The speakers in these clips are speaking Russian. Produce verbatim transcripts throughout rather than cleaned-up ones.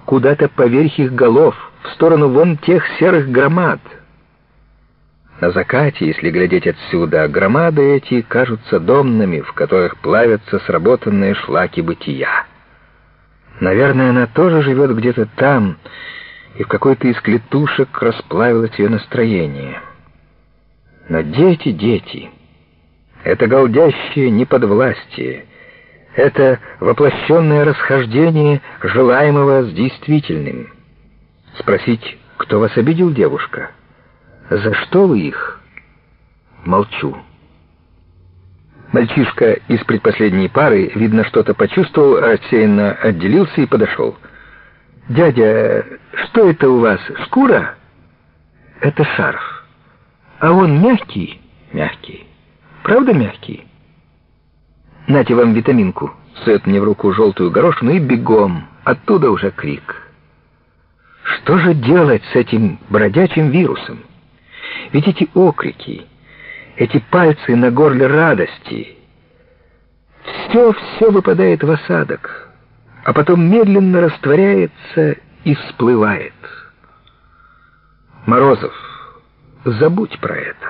куда-то поверх их голов, в сторону вон тех серых громад. На закате, если глядеть отсюда, громады эти кажутся домнами, в которых плавятся сработанные шлаки бытия. Наверное, она тоже живет где-то там, и в какой-то из клетушек расплавилось ее настроение. Но дети, дети, это голдящее неподвластие, это воплощенное расхождение желаемого с действительным. Спросить, кто вас обидел, девушка? За что вы их? Молчу. Мальчишка из предпоследней пары, видно, что-то почувствовал, рассеянно отделился и подошел. «Дядя, что это у вас, шкура?» «Это шарф. А он мягкий?» «Мягкий. Правда мягкий?» «Нате вам витаминку», — сует мне в руку желтую горошину, и бегом. Оттуда уже крик. Что же делать с этим бродячим вирусом? Ведь эти окрики, эти пальцы на горле радости, все-все выпадает в осадок, а потом медленно растворяется и всплывает. Морозов, забудь про это.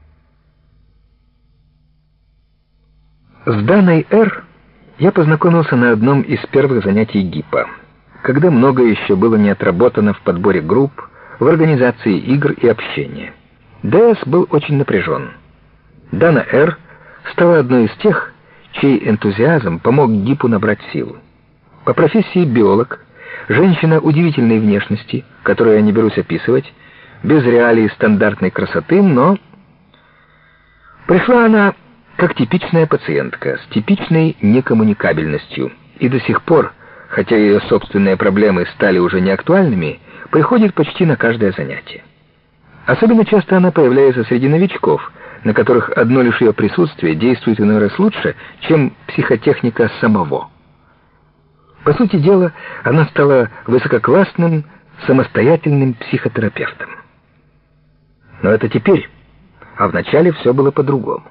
С Даной Р. я познакомился на одном из первых занятий ГИПа, когда многое еще было не отработано в подборе групп, в организации игр и общения. ДС был очень напряжен. Дана Р. стала одной из тех, чей энтузиазм помог ГИПу набрать силу. По профессии биолог, женщина удивительной внешности, которую я не берусь описывать, без реалий стандартной красоты, но... Пришла она как типичная пациентка, с типичной некоммуникабельностью, и до сих пор, хотя ее собственные проблемы стали уже неактуальными, приходит почти на каждое занятие. Особенно часто она появляется среди новичков, на которых одно лишь ее присутствие действует иной раз лучше, чем психотехника самого. По сути дела, она стала высококлассным, самостоятельным психотерапевтом. Но это теперь, а вначале все было по-другому.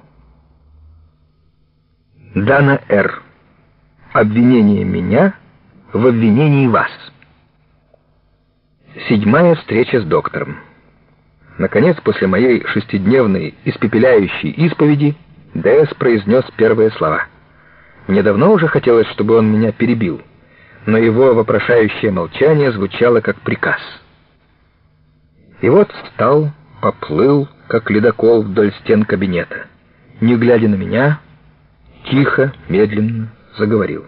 Дана Р. Обвинение меня в обвинении вас. Седьмая встреча с доктором. Наконец, после моей шестидневной испепеляющей исповеди, ДС произнес первые слова. Мне давно уже хотелось, чтобы он меня перебил, но его вопрошающее молчание звучало как приказ. И вот встал, поплыл, как ледокол вдоль стен кабинета. Не глядя на меня, тихо, медленно заговорил.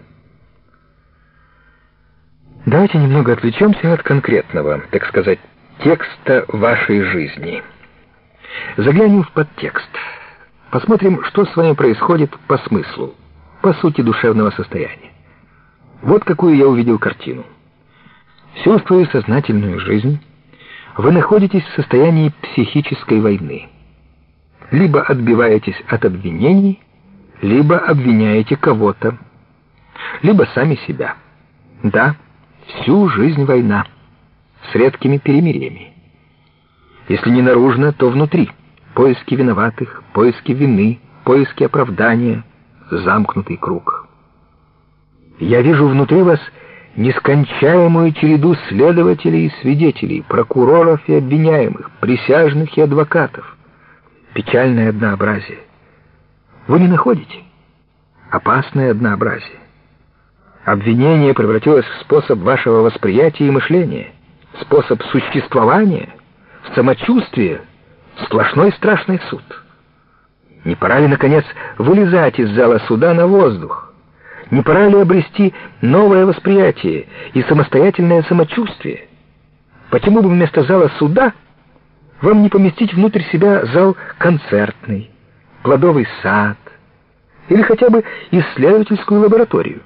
Давайте немного отвлечемся от конкретного, так сказать, текста вашей жизни. Заглянем в подтекст. Посмотрим, что с вами происходит по смыслу, по сути душевного состояния. Вот какую я увидел картину. Всю свою сознательную жизнь вы находитесь в состоянии психической войны. Либо отбиваетесь от обвинений, либо обвиняете кого-то, либо сами себя. Да, всю жизнь война, с редкими перемириями. Если не наружно, то внутри. Поиски виноватых, поиски вины, поиски оправдания, замкнутый круг. Я вижу внутри вас нескончаемую череду следователей и свидетелей, прокуроров и обвиняемых, присяжных и адвокатов. Печальное однообразие. Вы не находите? Опасное однообразие. Обвинение превратилось в способ вашего восприятия и мышления, способ существования, в самочувствие, сплошной страшный суд. Не пора ли, наконец, вылезать из зала суда на воздух? Не пора ли обрести новое восприятие и самостоятельное самочувствие? Почему бы вместо зала суда вам не поместить внутрь себя зал концертный, плодовый сад или хотя бы исследовательскую лабораторию?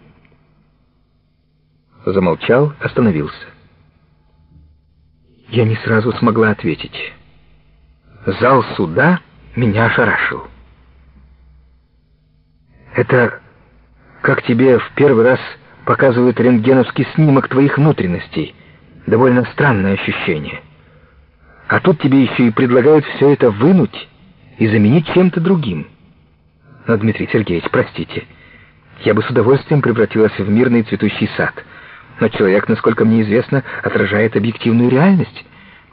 Замолчал, остановился. Я не сразу смогла ответить. Зал суда меня ошарашил. Это как тебе в первый раз показывают рентгеновский снимок твоих внутренностей. Довольно странное ощущение. А тут тебе еще и предлагают все это вынуть и заменить чем-то другим. Но, Дмитрий Сергеевич, простите, я бы с удовольствием превратилась в мирный цветущий сад. Но человек, насколько мне известно, отражает объективную реальность.